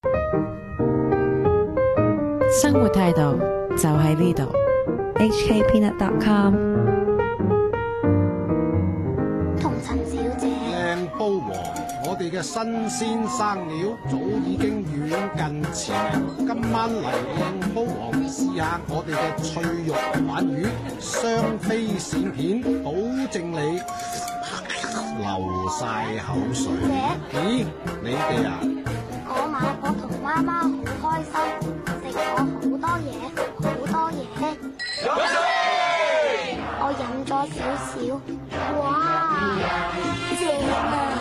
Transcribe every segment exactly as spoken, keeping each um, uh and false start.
生活態度就喺呢度。 H K peanut dot com。 同陳小姐， 靚煲王，我哋嘅新鮮生料早已經遠近馳名。今晚嚟靚煲王試下我哋嘅脆肉鯇魚，雙飛鱔片，保證你流晒口水。咦，你哋啊？ 我買我同媽媽好開心，食咗好多嘢，好多嘢。我飲咗少少，哇，正啊！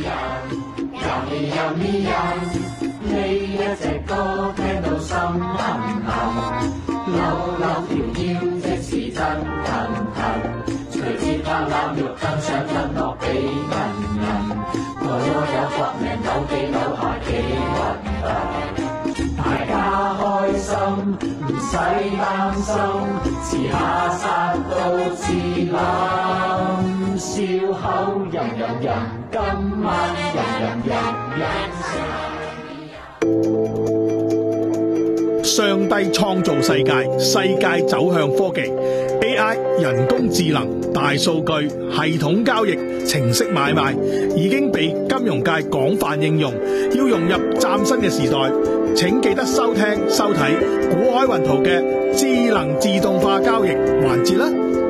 呢一隻歌聽到心痕痕，扭扭條腰即是真騰騰，隨節拍攬肉更想吞落幾銀銀，我有搏命扭幾扭下幾運動，大家開心唔使擔心，遲下殺到自冧，笑口吟吟吟，今晚吟吟吟吟。 上帝創造世界，世界走向科技 A I 人工智能、大數據、系統交易、程式買賣已經被金融界廣泛應用。要融入嶄新嘅時代，請記得收聽收睇股海雲圖嘅智能自動化交易環節啦。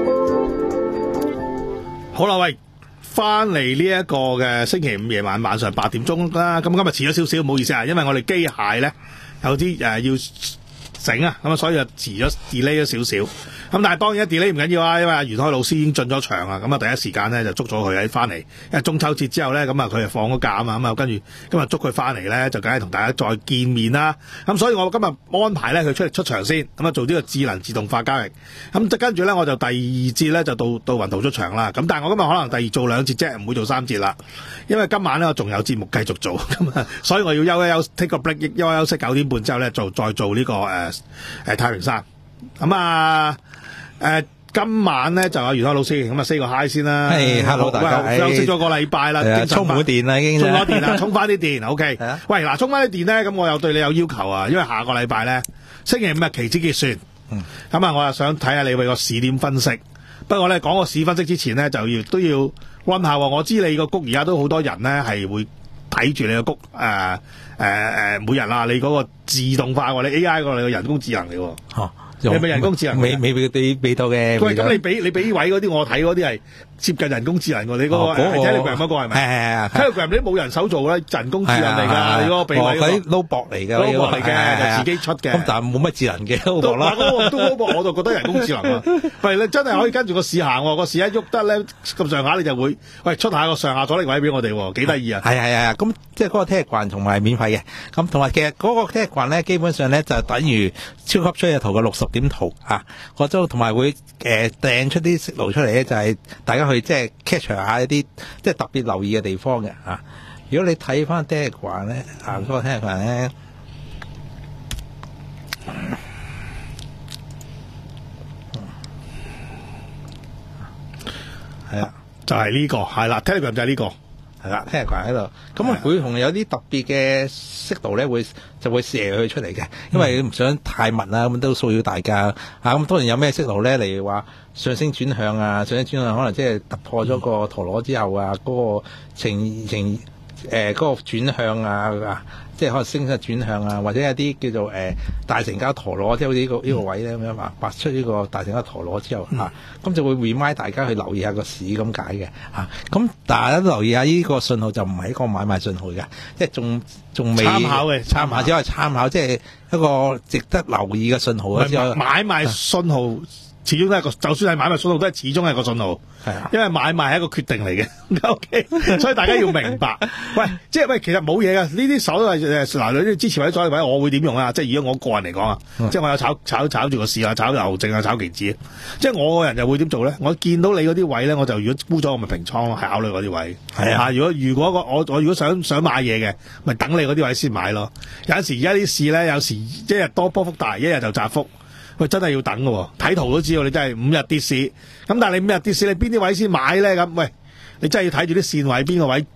好啦，喂，翻嚟呢一個嘅星期五夜晚晚上八點鐘啦。咁今日遲咗少少，唔好意思啊，因為我哋機械咧有啲誒、呃、要整啊，咁啊所以就遲咗 delay 咗少少。咁但係當然 delay 唔緊要啊，因為阿袁開老師已經進咗場啊，咁啊第一時間咧就捉咗佢喺翻嚟，因為中秋節之後咧，咁啊佢就放咗假啊嘛，咁啊跟住今日捉佢翻嚟咧，就梗係同大家再見面啦。咁所以我今日安排咧佢出嚟出場先，咁啊做呢個智能自動化交易。咁就跟住咧我就第二節咧就到到雲圖出場啦。咁但係我今日可能第二做兩節啫，唔會做三節啦，因為今晚咧我仲有節目繼續做，咁啊所以我要休一休 take 個 break， 休一休息九點半之後咧做再做呢、這個誒誒、呃、太平山。咁啊誒。呃今晚咧就有袁開老師，咁啊 say 個 hi 先啦。 係 hello 大家， 休息咗個禮拜啦， 充滿電啦已經。 充咗電啦，充翻啲電。O K。喂，嗱，充翻啲電咧，咁我又對你有要求啊，因為下個禮拜咧星期五係期指結算，咁、嗯、啊，我又想睇下你為個市點分析。不過咧講個市分析之前咧，就要都要溫下。我知你個谷而家都好多人咧係會睇住你個谷誒誒誒，每日啊，你嗰個自動化喎，你 A I 個你個人工智能嚟喎。哦你係咪人工智能？ 未未俾俾到嘅。 喂，咁你俾你俾位嗰啲，我睇嗰啲係接近人工智能喎。你嗰、嗰個 Telegram 嗰個係咪？係係係。Telegram 你都冇人手做啦，人工智能嚟㗎。你嗰個俾位嗰個。嗰啲 Robot 嚟㗎。Robot 嚟嘅，就自己出嘅。咁但係冇乜智能嘅 Robot 啦。都都 Robot 我就覺得人工智能啊。喂，你真係可以跟住個市行喎，個市一喐得咧咁上下，你就會喂出下個上下阻力位俾我哋喎，幾得意啊！係係係，咁即係嗰個 Telegram 同埋免費嘅。咁同埋其實嗰個 Telegram 咧，基本上咧就等於超級出嘅圖嘅六十點圖啊，我都同埋會誒掟出啲息路出嚟咧，就係大家去即係 catch 下一啲即係特別留意嘅地方嘅啊。如果你睇翻 Telegram 咧，啊嗰個 Telegram 咧，係啊，就係呢個係啦 ，Telegram 就係呢個。係啦 Telegram 喺度，咁啊會同有啲特別嘅息度咧，會就會射佢出嚟嘅，因為唔想太密啦，咁都騷擾大家啊。咁當然有咩息度咧，例如話上升轉向啊，上升轉向可能即係突破咗個陀螺之後啊，嗰、嗰個呈呈誒嗰個轉向啊，即係可能升勢轉向啊，或者有啲叫做誒、呃、大成交陀螺，即係好似呢個呢、呢個位咧咁樣啊，畫出呢個大成交陀螺之後啊，咁、嗯、就會 remind 大家去留意下個市咁解嘅啊。咁大家都留意下呢個信號就唔係一個買賣信號嘅，即係仲仲未參考嘅，參考只係參考，即係一個值得留意嘅信號啊。買賣信號。啊始終都係個，就算係買賣信號都係始終係個信號，係啊，因為買賣係一個決定嚟嘅，O K， 所以大家要明白。喂，即係喂，其實冇嘢噶，呢啲手都係誒，嗱，你啲支持位、阻力位，我會點用啊？即係如果我個人嚟講啊，即係我有炒炒炒住個市啊，炒牛證啊，炒期指，即係我個人就會點做咧？我見到你嗰啲位咧，我就如果沽咗，我咪平倉咯，係考慮嗰啲位。係啊，如果如果我我我如果想想買嘢嘅，咪等你嗰啲位先買咯。有陣時而家啲市咧，有時一日多波幅大，一日就窄幅。喂，真係要等嘅，睇圖都知道你真係五日跌市，咁但係你五日跌市，你邊啲位先買咧？咁喂，你真係要睇住啲線位，邊個位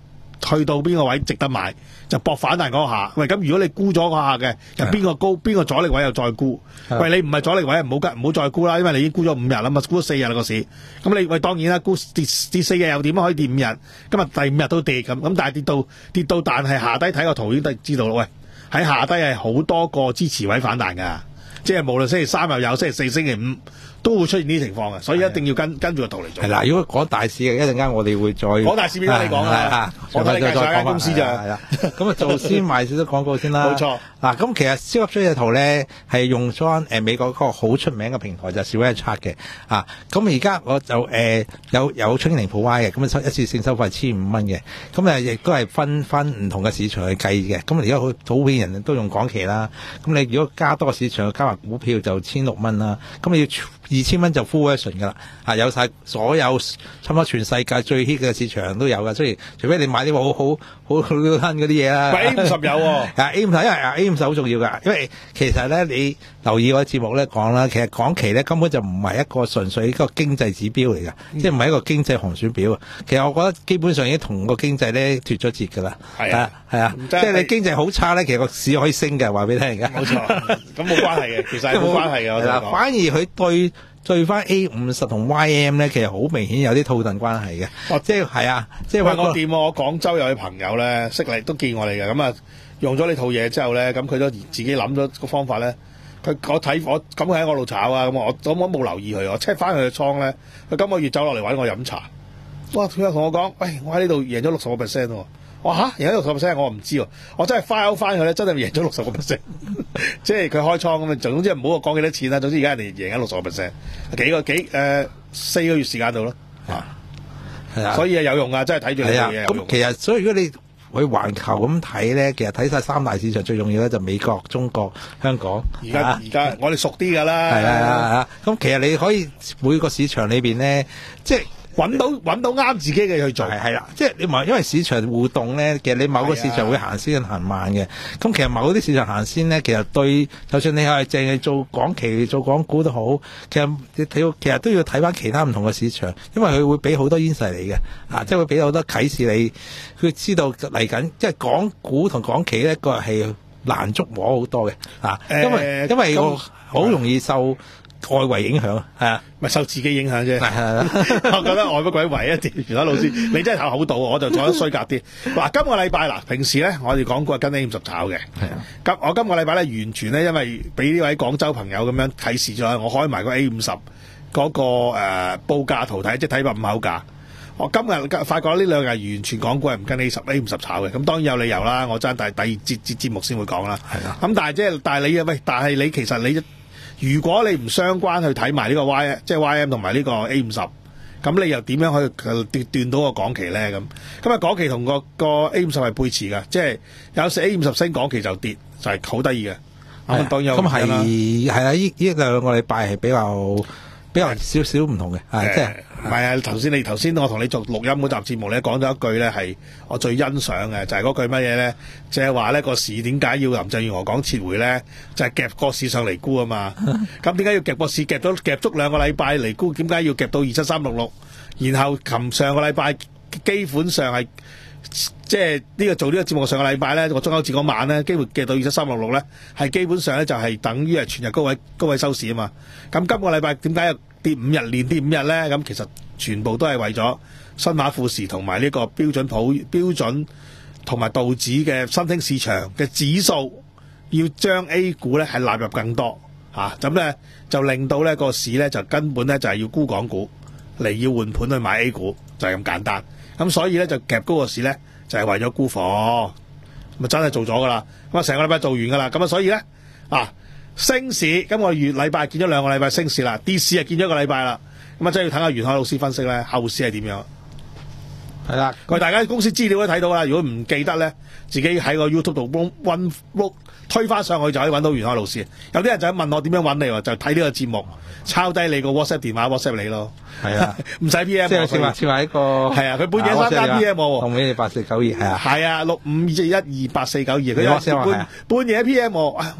去到邊個位值得買，就搏反彈嗰下。喂，咁如果你沽咗嗰下嘅，又邊個高，邊個阻力位又再沽。喂，你唔係阻力位，唔好唔好再沽啦，因為你已經沽咗五日啦嘛，沽咗四日啦個市。咁你喂當然啦，沽跌跌四日又點可以跌五日？今日第五日都跌咁，咁但係跌到跌到，但係下低睇個圖已經都知道啦。喂，喺下低係好多個支持位反彈㗎，即係無論星期三又有，星期四、星期五都會出現呢啲情況嘅，所以一定要跟跟住個圖嚟做。 係啦，如果講大市嘅，一陣間我哋會再講大市邊你講啊？我睇你介紹間公司就係啦。咁啊，做先賣少少廣告先啦。 冇錯。 嗱，咁其實超級追嘅圖咧係用咗誒美國嗰個好出名嘅平台就係 Square Chart 嘅啊。咁而家我就誒、呃、有有 Trailing 普 Y 嘅，咁啊收一次性收費千五蚊嘅，咁啊亦都係分分唔同嘅市場去計嘅。咁而家好普遍人都用港期啦。咁你如果加多個市場加埋股票就千六蚊啦。咁你要二千蚊就 full version 噶啦，啊有晒所有差唔多全世界最 hit 嘅市場都有噶，所以除非你買啲好好好好慳嗰啲嘢啦。 A 五十有喎， 啊 A 五十因為 A 五十好重要噶，因為其實咧你留意我嘅節目咧講啦，其實港期咧根本就唔係一個純粹一個經濟指標嚟噶，嗯、即係唔係一個經濟航選表。其實我覺得基本上已經同個經濟咧脫咗節噶啦。係啊係啊，即係你經濟好差咧，其實個市可以升嘅，話俾你聽而家。 冇錯，咁冇關係嘅，其實係冇關係嘅。我啦，反而佢對。對翻 A 五十同 Y M 咧，其實好明顯有啲套戥關係嘅。哦，即係係啊，即係喂我掂我廣州有位朋友咧，識你都見我哋嘅，咁啊用咗呢套嘢之後咧，咁佢都自己諗咗個方法咧。佢我睇我咁佢喺我度炒啊，咁我咁我冇留意佢，我 check 翻佢嘅倉咧，佢今個月走落嚟揾我飲茶。哇！佢又同我講，喂，我喺呢度贏咗六十個 percent 喎。我嚇贏咗六十個 percent，我唔知喎。我真係 file 翻佢咧，真係贏咗六十個 percent。即係佢開倉咁啊，總之唔好話講幾多錢啦。總之而家人哋贏緊六十個 percent，幾個幾誒、呃、四個月時間度咯。啊，係啊，所以係有用啊，真係睇住你嘅嘢。 咁其實所以如果你去環球咁睇咧，其實睇晒三大市場最重要咧就美國、中國、香港。 而家而家我哋熟啲㗎啦。 係啊係啊，咁其實你可以每個市場裏邊咧，即係。 揾到揾到啱自己嘅去做， 係啦，即係你唔因為市場互動咧，其實你某個市場會行先行慢嘅。咁其實某啲市場行先咧，其實對，就算你係淨係做港期、做港股都好，其實你睇其實都要睇翻其他唔同嘅市場，因為佢會俾好多 insight 你嘅，啊，即係會俾好多啟示你，佢知道嚟緊，即係港股同港期咧個係難捉摸好多嘅，啊，因為、呃、因為我好容易受外圍影響啊，係啊， 咪受自己影響啫。我覺得外不鬼圍一啲，袁海老師，你真係頭好到，我就做得衰格啲。嗱，今個禮拜嗱，平時咧我哋講過係跟 A 五十炒嘅。係啊，今我今個禮拜咧完全咧，因為俾呢位廣州朋友咁樣啟示咗，我開埋個 A 五十嗰個誒、呃、報價圖睇，即係睇個五口價。我今日發覺呢兩日完全港股係唔跟 A 十 A 五十炒嘅。咁當然有理由啦，我爭第第二節節節目先會講啦。係啊，咁但係即係但係你喂，但係你其實你。如果你唔相關去睇埋呢個 Y， 即係 Y M 同埋呢個 A 五十，咁你又點樣去斷斷到個港期咧？咁咁啊，港期同個個 A 五十係配持嘅，即係有時 A 五十升，港期就跌，就係好得意嘅。咁當然咁係係啦，呢呢兩個禮拜係比較比較少少唔同嘅，係即係唔係啊？頭先你頭先我同你做錄音嗰集節目咧，講咗一句咧係我最欣賞嘅，就係、是、嗰句乜嘢咧？即係話咧個市點解要林鄭月娥講撤回咧？就係、是、夾個市上嚟沽啊嘛！咁點解要夾個市夾咗夾足兩個禮拜嚟沽？點解要夾到二七三六六？然後琴上個禮拜基本上係即係呢個做呢個節目上個禮拜咧，我中秋節嗰晚咧，機會夾到二七三六六咧，係基本上咧就係等於係全日高位高位收市啊嘛！咁今個禮拜點解跌五日連跌五日咧？咁其實全部都係為咗新華富時同埋呢個標準普標準同埋道指嘅新興市場嘅指數，要將 A 股咧係納入更多嚇，咁、啊、咧就令到呢個市咧就根本咧就係要沽港股嚟要換盤去買 A 股，就係咁簡單。咁所以咧就夾高個市咧就係為咗沽貨，咪真係做咗噶啦。咁啊成個禮拜做完噶啦。咁啊所以咧啊升市今個月禮拜見咗兩個禮拜升市啦，跌市啊見咗一個禮拜啦。咁啊真係要睇下袁海老師分析咧後市係點樣。係啦，佢大家公司資料都睇到啦。如果唔記得咧，自己喺個 YouTube 度溫錄推翻上去就可以揾到袁海老師。有啲人就問我點樣揾你喎，就睇呢個節目，抄低你個 WhatsApp 電話 WhatsApp 你咯。係啊，唔使 P M。即係設話設話一個係啊，佢半夜三更 P M 我喎。同你八四九二係啊。係啊，六五二一二八四九二。佢半半夜 P M 我。啊，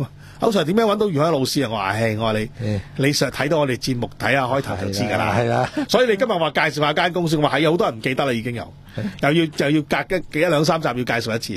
口 Sir 點樣揾到余海老師啊？我話唉，我話你， 嗯你實睇到我哋節目睇下開頭就知㗎啦， 係啦。 所以你今日話介紹下間公司，我話係有好多人唔記得啦，已經有，又要又要隔一幾一兩三集要介紹一次。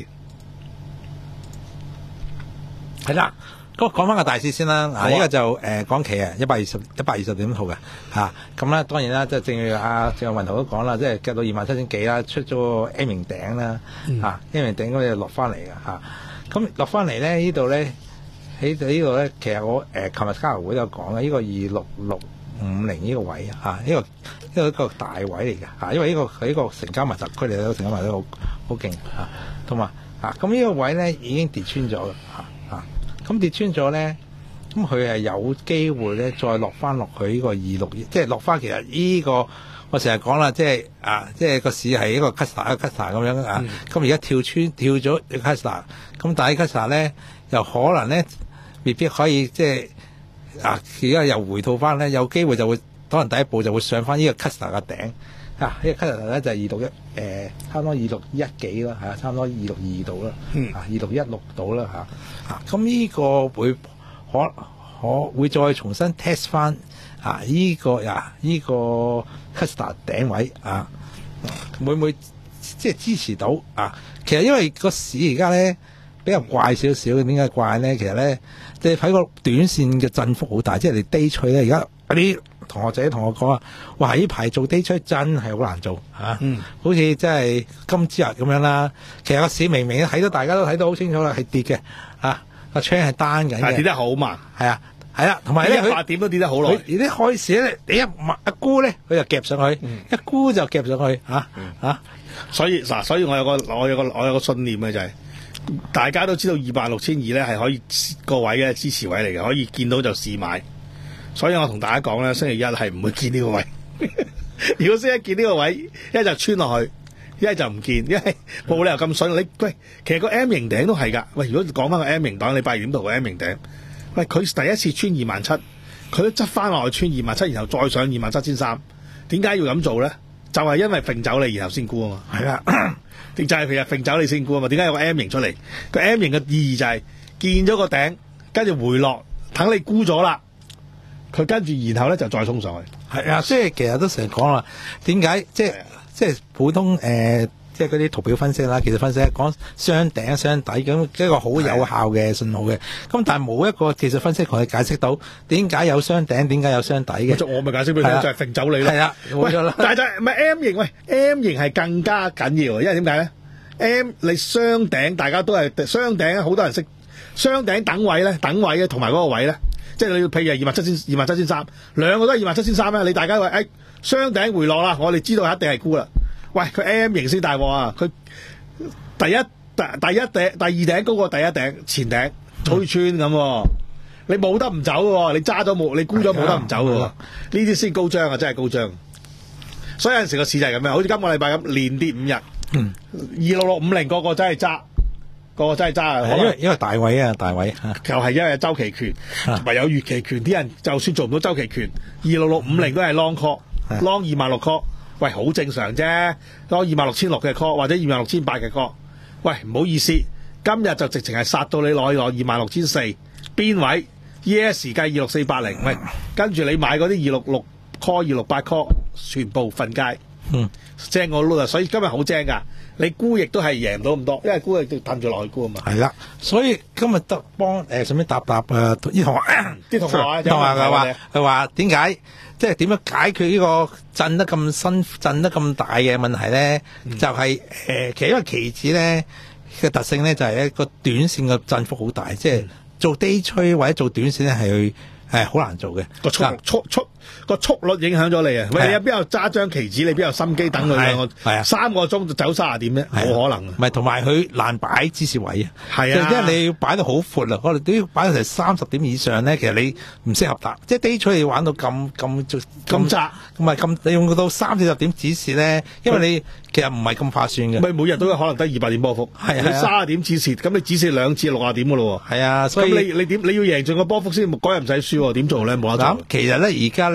係啦，咁講翻個大市先啦。嗱，呢個就誒講期啊，一百二十一百二十點套嘅嚇。咁咧當然啦，即係正如阿正如雲頭都講啦，即係夾到二萬七千幾啦，出咗個 A 名頂啦嚇，A 名頂咁就落翻嚟嘅嚇。咁落翻嚟咧，呢度咧喺呢度咧，其實我誒琴日交流會有講嘅，呢個二六六五零呢個位啊，呢個呢個一個大位嚟嘅嚇，因為呢個喺個成交密集區嚟，個成交密集好好勁嚇，同埋嚇咁呢個位咧已經跌穿咗嘅嚇嚇。咁跌穿咗咧，咁佢係有機會咧，再落翻落去呢個二六，即係落翻。其實呢、這個我成日講啦，即係啊，即係個市係一個 cluster 一個 cluster 咁樣啊。咁而家跳穿跳咗一個 cluster，咁但係 cluster 咧又可能咧未必可以即係啊，而家又回吐翻咧，有機會就會可能第一步就會上翻呢個 cluster 嘅頂啊。呢、這個 cluster 咧就係二六一誒，差唔多二六一幾啦，係啊，差唔多二六二度啦，啊二六一六度啦嚇。咁呢個會可可會再重新 test 翻啊！呢、這個啊呢、這個 cluster 頂位啊，會唔會即係支持到啊？其實因為個市而家咧比較怪少少嘅，點解怪咧？其實咧即係睇個短線嘅振幅好大，即係你 day trade 咧。而家嗰啲同學仔同我講啊，哇！呢排做 day trade 真係好難做啊！嗯，好似真係今朝日咁樣啦。其實個市明明睇到大家都睇到好清楚啦，係跌嘅。啊，個窗係單緊嘅， 跌得好慢， 係啊，係啊，同埋咧， 八點都跌得好耐。 而啲開市咧，你一一沽咧，佢就夾上去，嗯、一沽就夾上去，嚇、啊嗯、 啊！ 所以嗱，所以我有個我有個我有個信念嘅就係、是，大家都知道二萬六千二咧係可以個位嘅支持位嚟嘅，可以見到就試買。所以我同大家講咧，星期一係唔會見呢個位。如果星期一見呢個位，一就穿落去。一係就唔見，因為冇理由咁筍。你喂，其實個 M 型頂都係㗎。喂，如果講翻個 M 型頂，你八月點圖個 M 型頂，喂，佢第一次穿二萬七，佢都執翻落去穿二萬七，然後再上二萬七千三。點解要咁做咧？就係、是、因為揈走你，然後先沽啊嘛。係啦，就係佢啊揈走你先沽啊嘛。點解有個 M 型出嚟？個 M 型嘅意義就係、是、見咗個頂，跟住回落，等你沽咗啦。佢跟住然後咧就再衝上去。 係啊，即係其實都成日講啦，點解即係？即係普通誒、呃，即係嗰啲圖表分析啦，技術分析講雙頂雙底咁一個好有效嘅信號嘅。咁但係冇一個技術分析可以解釋到點解有雙頂，點解有雙底嘅。 我咪解釋俾你聽，就係揈走你咯。 係啊，冇錯啦。 但係就唔係 M 型，喂 M 型係更加緊要，因為點解咧 ？M 你雙頂大家都係雙頂，好多人識雙頂等位咧，等位嘅同埋嗰個位咧，即係你要譬如二萬七千二萬七千三，兩個都係二萬七千三咧，你大家話誒。雙頂回落啦，我哋知道一定係沽啦。喂，佢 M 型先大鑊啊！佢第一第第一頂第二頂高過第一頂前頂推穿咁、啊，你冇得唔走嘅，你揸咗冇，你沽咗冇得唔走嘅。呢啲先高張啊，真係高張。所以有陣時個市就係咁樣，好似今個禮拜咁連跌五日，二六六五零個個真係揸，個個真係揸啊！ 因為因為大位啊，大位就係因為有周期權同埋有月期權，啲人就算做唔到周期權，二六六五零都係 long call。long 二萬六 call， 喂，好正常啫。long 二萬六千六嘅 call 或者二萬六千八嘅 call， 喂，唔好意思，今日就直情係殺到你攞攞二萬六千四，邊位 E S 計二六四八零，喂，跟住你買嗰啲二六六 call 二六八 call， 全部瞓街，嗯，正我撈啊，所以今日好正噶。你沽亦都係贏唔到咁多，因為沽亦都褪住落去沽啊嘛。 係啦，所以今日得幫誒順便答答誒啲同學， 啲同學啊， 同學佢話佢話點解即係點樣解決呢個震得咁新、震得咁大嘅問題咧？嗯、就係、是、誒、呃，其實因為期指咧嘅特性咧就係一個短線嘅振幅好大，即、就、係、是、做 day trade或者做短線咧係去。係好難做嘅， 個速速速個速率影響咗你啊！喂，你有邊有揸張期指？你邊有心機等佢兩個？係啊，三個鐘就走三十點咧，冇可能。唔係，同埋佢難擺支持位啊！ 係啊， 因為你要擺到好闊啊，我哋都要擺到成三十點以上咧。其實你唔適合打，即係 day trade 玩到咁咁咁窄， 唔係咁你用到三四十點指示咧，因為你其實唔係咁划算嘅。 咪每日都有可能得二百點波幅，係啊，三十點指示，咁你指示兩次六十點噶咯喎。 係啊，所以咁你你點你要贏盡個波幅先，嗰日唔使輸。點做咧？冇得做。 其實咧，而家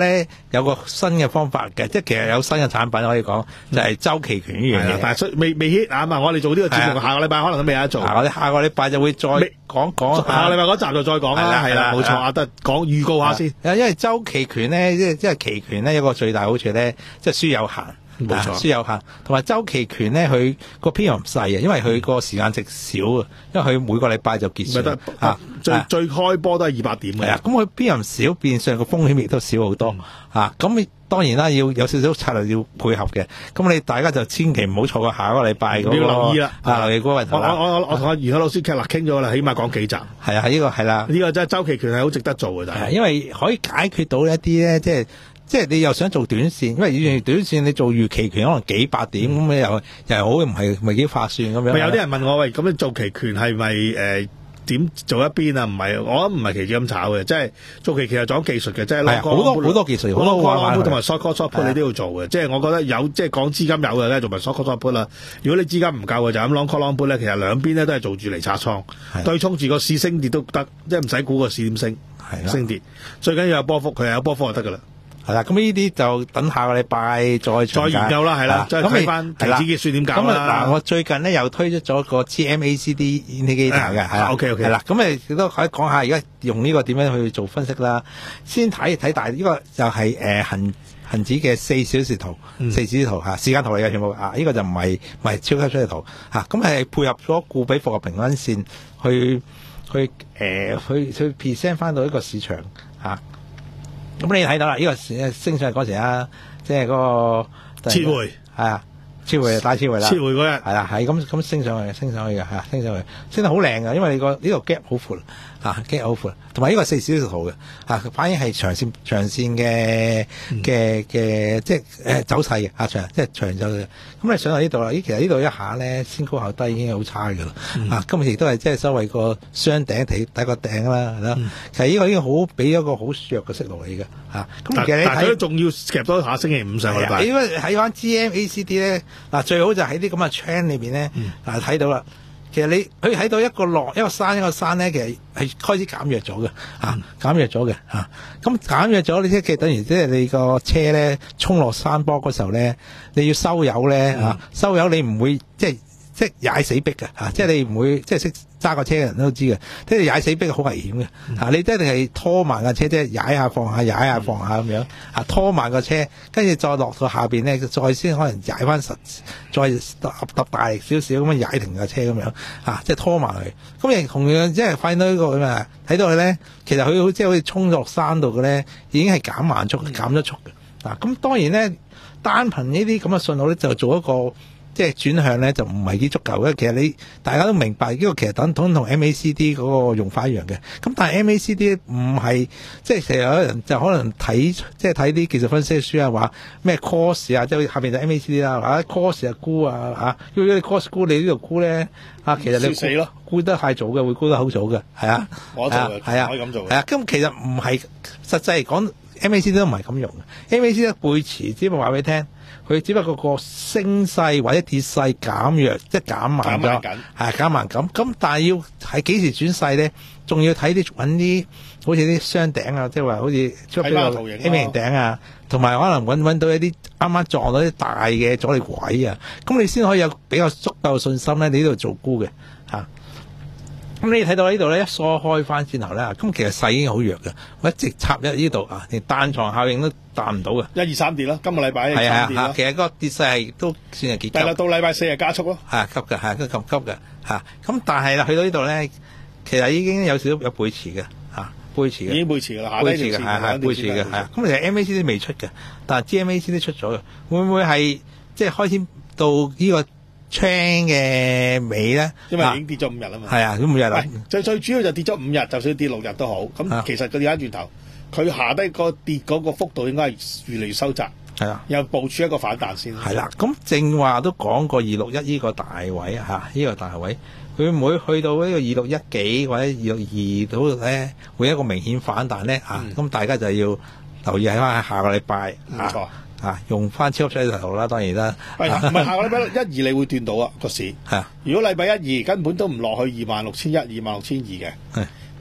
咧有個新嘅方法嘅，即係其實有新嘅產品可以講，就係周期權呢樣嘢。 但係未未 hit 啊嘛，我哋做呢個節目，下個禮拜可能都未有得做。 我哋下個禮拜就會再講講， 下個禮拜嗰集就再講啦，係啦，冇錯啊，得講預告下先。 因為周期權咧，即係即係期權咧，有個最大好處咧，即係輸有限。冇錯，輸有限，同埋周期權咧，佢個 premium 細啊，因為佢個時間值少啊，因為佢每個禮拜就結算。 得啊，最最開波都係二百點嘅。 係啊，咁佢 premium 少，變相個風險亦都少好多啊。咁你當然啦，要有少少策略要配合嘅。咁你大家就千祈唔好錯過下一個禮拜嗰個。 要留意啦， 啊，留意嗰個。 我我我我同阿余海老師傾啦，傾咗啦，起碼講幾集。 係啊，呢個係啦。 呢個真係周期權係好值得做嘅，但係因為可以解決到一啲咧，即係。即係你又想做短線，因為以短線你做預期權可能幾百點咁，你、嗯、又又好唔係唔係幾划算咁樣。 有啲人問我喂，咁你做期權係咪誒點做一邊啊？唔係，我諗唔係期指咁炒嘅，即係做期權係講技術嘅，即係好多好多技術，好多玩同埋 short call short put 你都要做嘅。即係我覺得有即係講資金有嘅咧，做埋 short call short put 啦。如果你資金唔夠嘅就咁 long call long put 咧，其實兩邊咧都係做住嚟拆倉，對沖住個市升跌都得，即係唔使估個市點升，升跌最緊要有波幅，佢係有波幅就得噶啦。 係啦，咁呢啲就等下個禮拜再再研究啦，係啦，再睇翻期指結算點搞啦。 咁嗱，我最近咧又推出咗個 G M A C D indicator 嘅，係啦 ，OK OK， 係啦，咁亦都可以講下而家用呢個點樣去做分析啦。先睇睇大呢個就係誒恒恒指嘅四小時圖，嗯、四小時圖嚇時間圖嚟嘅全部啊，呢、這個就唔係唔係超級出嘅圖嚇，咁、啊、係配合咗固比複合平均線去去誒、呃、去去 present 翻到一個市場嚇。啊咁你睇到啦，呢、這個升上嚟嗰時啊，即係嗰個撤回， 係啊，撤回大撤回啦， 撤回嗰日係啦，係咁咁升上去，升上去嘅係升上去，升得好靚嘅，因為你個呢個 gap 好闊啊 gap 好闊，同埋呢個四小時圖嘅啊，反映係長線長線嘅嘅嘅，即係誒、呃、走勢嘅啊長，即係長走嘅。咁你上到呢度啦，咦，其實呢度一下咧先高後低已經係好差嘅啦，嗯、啊，今日亦都係即係所謂個雙頂睇睇個頂啦，係啦、嗯，其實呢個已經好俾一個好弱嘅息落嚟嘅，啊，咁其實你睇都仲要夾多下星期五上個禮拜。 因為睇翻 G M A C D 咧，嗱最好就喺啲咁嘅 trend 裏邊咧，嗱睇、嗯、到啦。其實你佢睇到一個落一個山一個山咧，其實係開始減弱咗嘅，啊減弱咗嘅，啊咁減弱咗，你即係等於即係你個車咧衝落山坡嗰時候咧，你要收油咧，嗯、啊收油你唔會即係即係踩死逼嘅，啊即係你唔會即係識揸個車嘅人都知嘅，即係踩死逼好危險嘅，嗯、啊你一定係拖慢架車，即係踩下放下，踩下放下咁樣，啊拖慢個車，跟住再落到下邊咧，再先可能踩翻實，再揼揼大力少少咁樣踩停架車咁樣，啊即係拖埋佢。咁亦同樣即係發現到呢個咁啊，睇到佢咧，其實佢即係好似衝落山度嘅咧，已經係減慢速、減咗速嘅。嗱咁當然咧，單憑呢啲咁嘅信號咧，就做一個。即係轉向咧就唔係幾足夠嘅，其實你大家都明白呢、這個其實等同同 M A C D 嗰個用法一樣嘅。咁但係 M A C D 唔係即係成日有人就可能睇即係睇啲技術分析書啊，話咩 course 啊，即係下邊就 M A C D 啦，啊 course 啊沽啊嚇，如果你 course 沽你呢度沽咧啊，其實你死咯， 沽得太早嘅會沽得好早嘅，係啊， 我做嘅係啊， 可以咁做嘅， 係啊，咁其實唔係實際嚟講 M A C D 都唔係咁用嘅 ，M A C D 背馳只不過話俾你聽。佢只不過個升勢或者跌勢減弱，即係減慢咗，係減慢咁。咁但係要喺幾時轉勢咧？仲要睇啲揾啲好似啲雙頂啊，即係話好似出邊個 A 型頂啊，同埋可能揾揾到一啲啱啱撞到啲大嘅阻力位啊，咁你先可以有比較足夠信心咧，你呢度做沽嘅嚇。咁你睇到呢度咧，一疏開翻之後咧，咁其實勢已經好弱嘅，我一直插入呢度啊，連單床效應都彈唔到嘅。 一二三跌啦，今個禮拜一二三跌啦。 其實個跌勢係都算係幾急。 係啦，到禮拜四係加速咯。 係急嘅，係都咁急嘅嚇。咁但係啦，去到呢度咧，其實已經有少少有背馳嘅嚇，背馳嘅。已經背馳㗎啦，下背馳嘅係係背馳嘅係。咁其實 M A C D 未出嘅，但係 G M A C D 出咗嘅，會唔會係即係開始到呢個Trend 嘅尾咧， 因為已經跌咗五日啦嘛。 係啊，咁五日啦。 最最主要就跌咗五日，就算跌六日都好。咁其實佢跌翻轉頭，佢下低個跌嗰個幅度應該係越嚟越收窄。係啊，又部署一個反彈先。 係啦，咁正話都講過二六一呢個大位啊，呢、這個大位會唔會去到呢個二六一幾或者二六二度咧，會一個明顯反彈咧啊？咁、嗯、大家就要留意喺翻下個禮拜。冇錯。啊，用翻超級水圖啦，當然啦。 係唔係下個禮拜一二你會斷到啊個市？係啊。如果禮拜一二根本都唔落去二萬六千一、二萬六千二嘅，係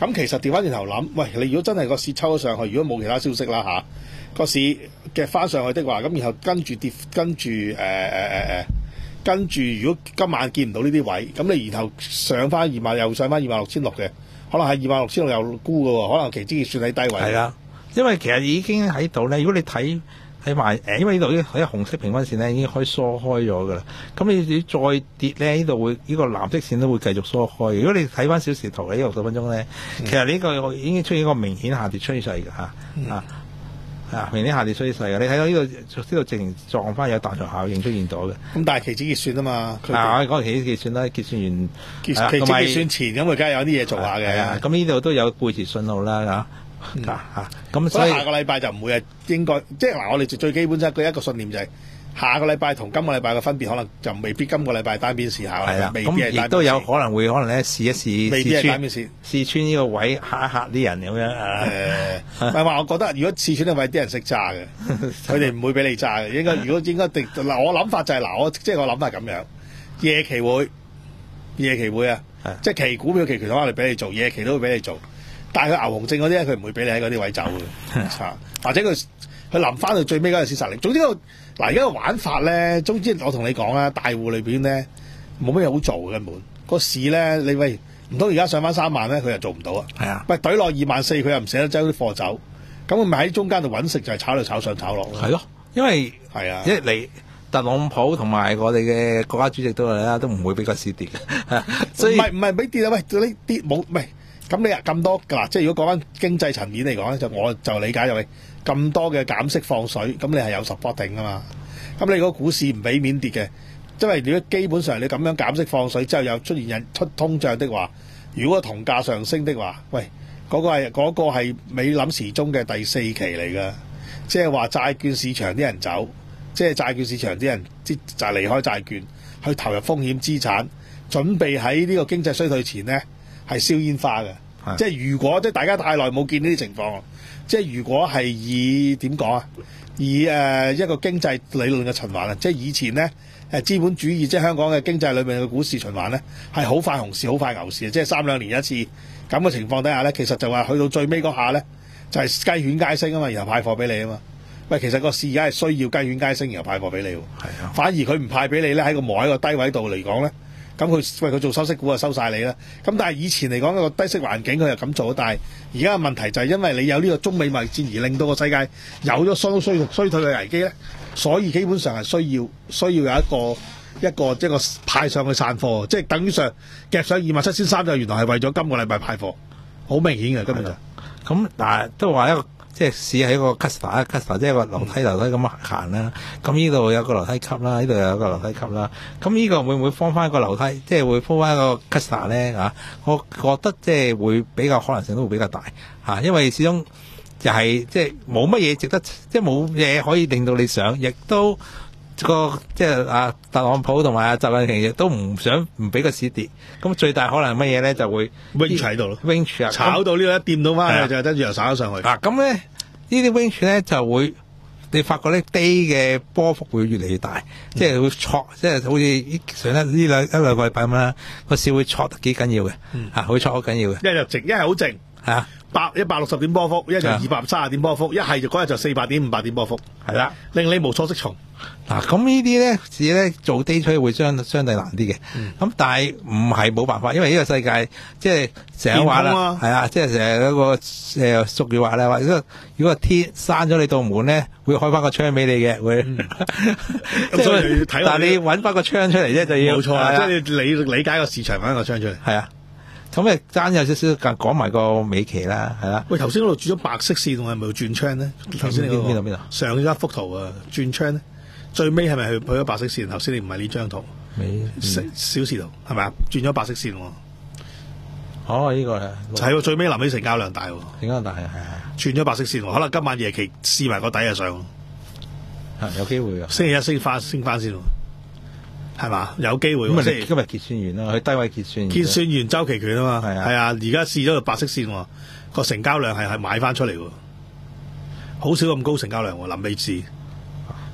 咁其實調翻轉頭諗，喂，你如果真係個市抽咗上去，如果冇其他消息啦嚇，個市夾翻上去的話，咁然後跟住跌，跟住誒誒誒誒，跟住如果今晚見唔到呢啲位，咁你然後上翻二萬，又上翻二萬六千六嘅，可能係二萬六千六又沽嘅喎，可能期指結算喺低位。 係啊，因為其實已經喺度咧。如果你睇睇埋誒，因為呢度啲喺紅色平均線咧已經開疏開咗㗎啦。咁你再跌咧，呢度會呢、呢個藍色線都會繼續疏開。如果你睇翻小時圖喺六十分鐘咧，嗯、其實呢個已經出現一個明顯下跌趨勢㗎嚇、嗯、啊啊！明顯下跌趨勢㗎。你睇到呢度呢度直情撞翻有大場效應出現咗嘅。 咁但係期指結算啊嘛， 啊我講期指結算啦，結算完期指結算前咁，佢梗係有啲嘢做下嘅。 咁呢度都有背馳信號啦嚇。 嗯、 啊咁所以下個禮拜就唔會係應該，即係嗱，我哋最基本即係一個信念就係、是、下個禮拜同今個禮拜嘅分別，可能就未必今個禮拜單邊試下， 係啊， 未必係單邊試。 咁亦都有可能會可能咧試一試， 未必係單邊試試穿呢個位嚇一嚇啲人咁樣啊。 誒，唔係話我覺得如果試穿呢位啲人識揸嘅，佢哋唔會俾你揸嘅。應該如果應該定嗱，我諗法就係、是、嗱，我即係我諗法係咁樣，夜期會夜期會啊，即係期股票期權可能嚟俾你做，夜期都會俾你做。但係佢牛熊證嗰啲咧，佢唔會俾你喺嗰啲位走嘅，或者佢佢臨翻到最尾嗰陣時實力。總之個嗱，而家個玩法咧，總之我同你講啦，大戶裏邊咧冇乜嘢好做嘅根本。個市咧，你喂唔通而家上翻三萬咧，佢又做唔到啊？係啊，喂懟落二萬四，佢又唔捨得將啲貨走，咁佢咪喺中間度揾食，就係炒嚟炒上炒落咯。 係咯，因為係啊， 即係你特朗普同埋我哋嘅國家主席都係啦，都唔會俾個市跌嘅。所以唔係唔係俾跌啊？喂，你跌冇唔係？咁你咁多嗱，即係如果講翻經濟層面嚟講咧，就我就理解就係咁多嘅減息放水，咁你係有 supporting 噶嘛？咁你個股市唔俾面跌嘅，因為如果基本上你咁樣減息放水之後又出現引出通脹的話，如果銅價上升的話，喂，嗰、嗰個係嗰、嗰個係美林時鐘嘅第四期嚟噶，即係話債券市場啲人走，即係債券市場啲人即就係離開債券去投入風險資產，準備喺呢個經濟衰退前咧係燒煙花嘅。即係如果即係大家太耐冇見呢啲情況，即係如果係以點講啊？以誒、呃、一個經濟理論嘅循環啊，即係以前咧誒資本主義即係香港嘅經濟裏面嘅股市循環咧係好快熊市好快牛市，即係三兩年一次咁嘅情況底下咧，其實就話去到最尾嗰下咧就係、是、雞犬皆升啊嘛，然後派貨俾你啊嘛。喂，其實個市而家係需要雞犬皆升，然後派貨俾你喎。係啊，反而佢唔派俾你咧，喺個磨喺個低位度嚟講咧。咁佢喂佢做收息股就收晒你啦。咁但係以前嚟講一個低息環境佢又咁做，但係而家嘅問題就係因為你有呢個中美貿易戰而令到個世界有咗衰衰衰退嘅危機咧，所以基本上係需要需要有一個一個即係個派上去散貨，即係等於上夾上二萬七千三就原來係為咗今個禮拜派貨，好明顯嘅根本就咁。但係都話一個。即係試喺個 cluster，cluster 即係個樓梯樓梯咁行啦。咁呢度有個樓梯級啦，呢度有個樓梯級啦。咁呢個會唔會放翻一個樓梯，即係會鋪翻一個 cluster 咧？嚇，我覺得即係會比較可能性都會比較大嚇，因為始終就係即係冇乜嘢值得，即係冇嘢可以令到你上，亦都。個即係啊，特朗普同埋阿習近平亦都唔想唔俾個市跌，咁最大可能乜嘢咧就會 wing 喺度咯 ，wing 炒到呢個一掂到翻去就跟住又炒咗上去。 啊，咁咧呢啲 wing 咧就會你發覺咧 day 嘅波幅會越嚟越大，嗯、即係會挫，即係好似上一呢兩一兩個禮拜咁啦，個市會挫得幾緊要嘅， 嗯、 啊會挫好緊要嘅， 一日靜，一係好靜，係啊。百一百六十點波幅，一就二百三十點波幅，一係就嗰日就四百點五百點波幅，係啦，令你無所適從。 嗱，咁呢啲咧市咧做 day trade會相相對難啲嘅，咁、嗯、但係唔係冇辦法，因為呢個世界即係成日話啦，係啊，即係成日嗰個誒俗語話咧話，如果如果天閂咗你道門咧，會開翻個窗俾你嘅，會。咁、嗯、所以睇，但係你揾翻個窗出嚟啫，就要冇錯啊，即係你理理解個市場揾個窗出嚟，係啊。咁誒爭有少少講埋個尾期啦，係啦。 喂，頭先嗰度轉咗白色線，係咪轉窗咧？頭先你嗰、那個邊度邊度？上咗一幅圖啊，轉窗咧，最尾係咪去去咗白色線？頭先你唔係呢張圖，尾小時圖係咪啊？轉咗白色線喎。 哦，呢、這個係係喎，最尾臨尾成交量大喎， 成交量大係係。 轉咗白色線喎，可能今晚夜期試埋個底啊上。 係有機會㗎。 星期一升翻升翻先喎。係嘛？有機會喎！即係今日結算完啦，佢低位結算。 結算完週期權啊嘛， 係啊， 係啊！而家試咗個白色線喎，個成交量係係買翻出嚟喎，好少咁高成交量喎，臨尾試。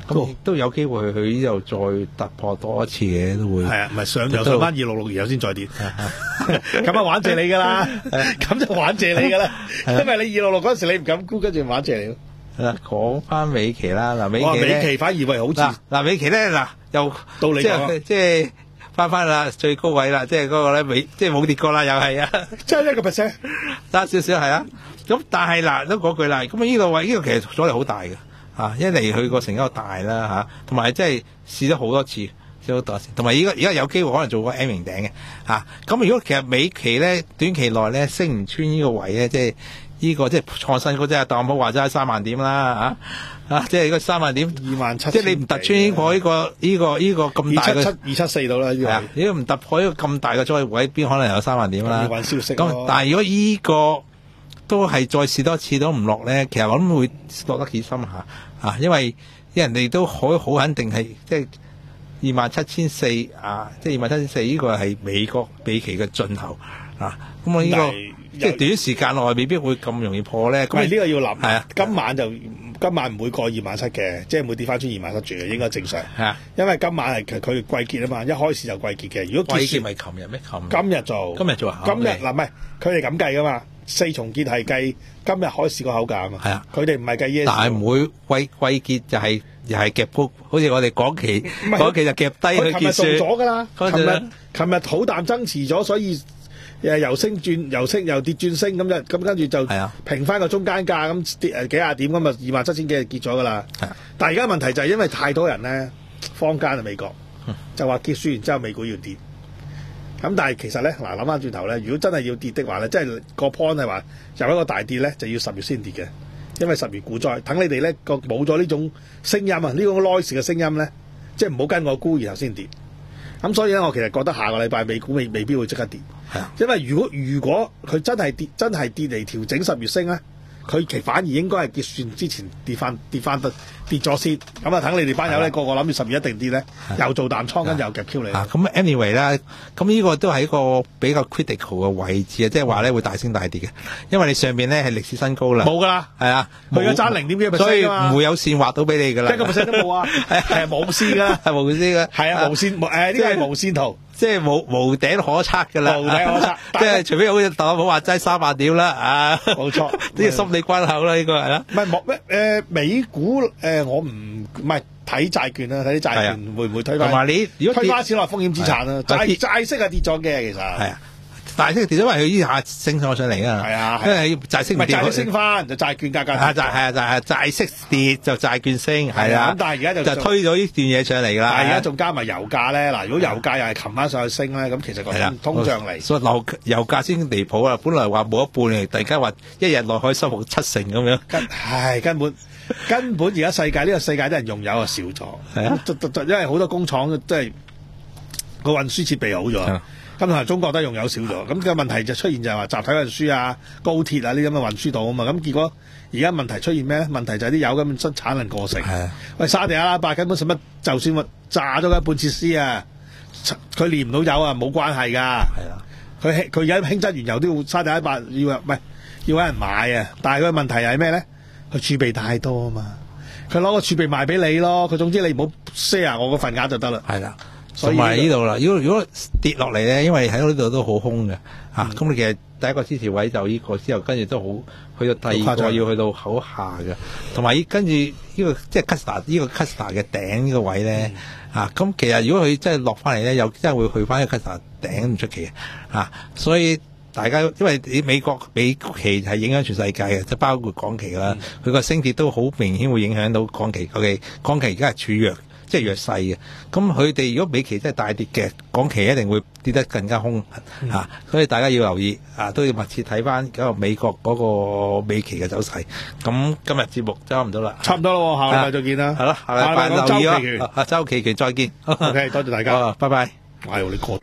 咁都有機會佢呢度再突破多一次嘅，都會係啊，咪上又上翻二六六，然後先再跌，咁啊玩謝你噶啦，咁就玩謝你噶啦，因為你二六六嗰時你唔敢沽，跟住玩謝你咯。 係啦，講翻美期啦，嗱美期美咧， 期反而為好似嗱嗱美期咧嗱又到你即講係即係翻翻啦最高位啦，即係嗰個咧美即係冇跌過啦，又係啊， 即係一個 percent， 差少少係啊。咁但係嗱都嗰句啦，咁啊呢個位呢個其實阻力好大嘅嚇，一嚟佢個成交大啦嚇，同埋即係試咗好多次。同埋而家而家有機會可能做個 M 型頂嘅嚇，咁、啊、如果其實美期咧短期內咧升唔穿呢個位咧，即係呢、這個即係創新高，即係特朗普話齋三萬點啦嚇啊，即係個三萬點二萬七， 即係你唔突穿過呢、這個呢、這個呢、這個咁大嘅二七七二七四到啦，呢個你都唔突破呢個咁大嘅阻力位，邊可能有三萬點啦？ 要揾消息咁但係如果呢個都係再試多次都唔落咧，其實我諗會落得幾深下啊，因為因為人哋都好好肯定係即係。二萬七千四啊，即係二萬七千四呢個係美國美期嘅盡頭啊！咁我呢個即係短時間內未必會咁容易破咧。咁呢個要諗係啊， 今晚就今晚唔會過二萬七嘅，即係唔會跌翻穿二萬七住嘅，應該正常。 係啊， 因為今晚係佢佢季結啊嘛，一開始就季結嘅。如果季結咪琴日咩？琴今日做， 今日做啊？ 今日嗱唔係佢哋咁計噶嘛？四重結係計今日開始個口價啊嘛。 係啊， 佢哋唔係計 yes。 但係唔會季季結就係、是。又係夾高，好似我哋講期講期就夾低佢結算。 佢琴日做咗㗎啦，琴日日琴日好淡增持咗，所以誒由升轉由升由跌轉升咁就咁跟住就平翻個中間價咁跌誒幾廿點咁啊二萬七千幾就結咗㗎啦。但係而家問題就係因為太多人咧，坊間啊美國就話結算完之後美股要跌。咁但係其實咧嗱諗翻轉頭咧，如果真係要跌的話咧，即係個 point 係話有一個大跌咧，就要十月先跌嘅。因為十月股災，等你哋咧個冇咗呢種聲音啊，呢種 noise 嘅聲音咧，即係唔好跟我沽，然後先跌。咁所以咧，我其實覺得下個禮拜美股未未必會即刻跌。係啊，因為如果如果佢真係跌，真係跌嚟調整十月升咧，佢其反而應該係結算之前跌翻跌翻得跌咗先。咁啊，等你哋班友咧個個諗住十月一定跌咧，又做淡倉跟住又夾 Q 你。 啊，咁 anyway 啦，咁呢個都係一個比較 critical 嘅位置啊，即係話咧會大升大跌嘅，因為你上邊咧係歷史新高啦。 冇㗎啦， 係啊， 去咗爭零點幾 percent 所以唔會有線畫到俾你㗎啦。 一個 percent 都冇啊，係冇線㗎， 係無線㗎， 係啊無線誒呢個係無線圖。 即係無無頂可測㗎啦， 無頂可測， 即係除非好似特朗普話齋三萬點啦，啊， 冇錯， 呢個心理關口啦，呢個係啦。 唔係莫咩誒美股誒、呃，我唔唔係睇債券啦，睇啲債券會唔會推翻？ 同埋你如果推翻錢落風險資產啦，債債息係跌咗嘅，其實係啊。 大息跌咗，因為佢依下升咗上嚟啊！ 係啊， 因為債息唔跌， 債息升翻就債券價格係債係啊，就係債息跌就債券升係啊。 咁但係而家就就推咗呢段嘢上嚟㗎啦。 但係而家仲加埋油價咧，嗱，如果油價又係擒翻上去升咧，咁其實個通脹嚟， 所以樓油價先離譜啊！本來話冇一半嚟，突然間話一日內可以收復七成咁樣。 唉，根本根本而家世界呢個世界啲人用油啊少咗，係啊，因為好多工廠即係個運輸設備好咗。咁同埋中國都用油少咗，咁嘅問題就出現就係話集體運輸啊、高鐵啊呢啲咁嘅運輸到啊嘛，咁結果而家問題出現咩咧？問題就係啲油根本生產能過剩。係喂，沙地阿拉伯根本使乜？就算話炸咗一半設施啊，佢煉唔到油啊，冇關係㗎。係啊，佢佢而家輕質原油都要沙地阿拉伯要唔係要揾人買啊，但係佢問題係咩咧？佢儲備太多啊嘛，佢攞個儲備賣俾你咯。佢總之你唔好 share 我個份額就得啦。係啦。 同埋呢度啦，如果如果跌落嚟咧，因為喺呢度都好空嘅嚇，咁、嗯、你其實第一個支持位就呢個之後，跟住都好去到第二個要去到口下嘅，同埋跟住呢個即係 Custer 呢個 Custer 嘅頂呢個位咧嚇，咁、嗯啊、其實如果佢真係落翻嚟咧，又真係會去翻個 Custer 頂唔出奇嘅嚇、啊，所以大家因為你美國美期係影響全世界嘅，即係包括港期啦，佢個、嗯、升跌都好明顯會影響到港期。O.K. 港期而家係處弱。即係弱勢嘅，咁佢哋如果美期真係大跌嘅，港期一定會跌得更加兇嚇、嗯啊，所以大家要留意啊，都要密切睇翻嗰個美國嗰個美期嘅走勢。咁今日節目差唔多啦， 差唔多啦，下禮拜再見啦。 係咯，下禮拜留意咯。啊，周期權再見。 OK，多謝大家， 啊、拜拜。 哎呦，你講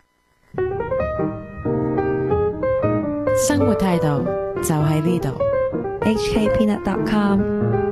生活態度就喺呢度。 H K Peanut dot com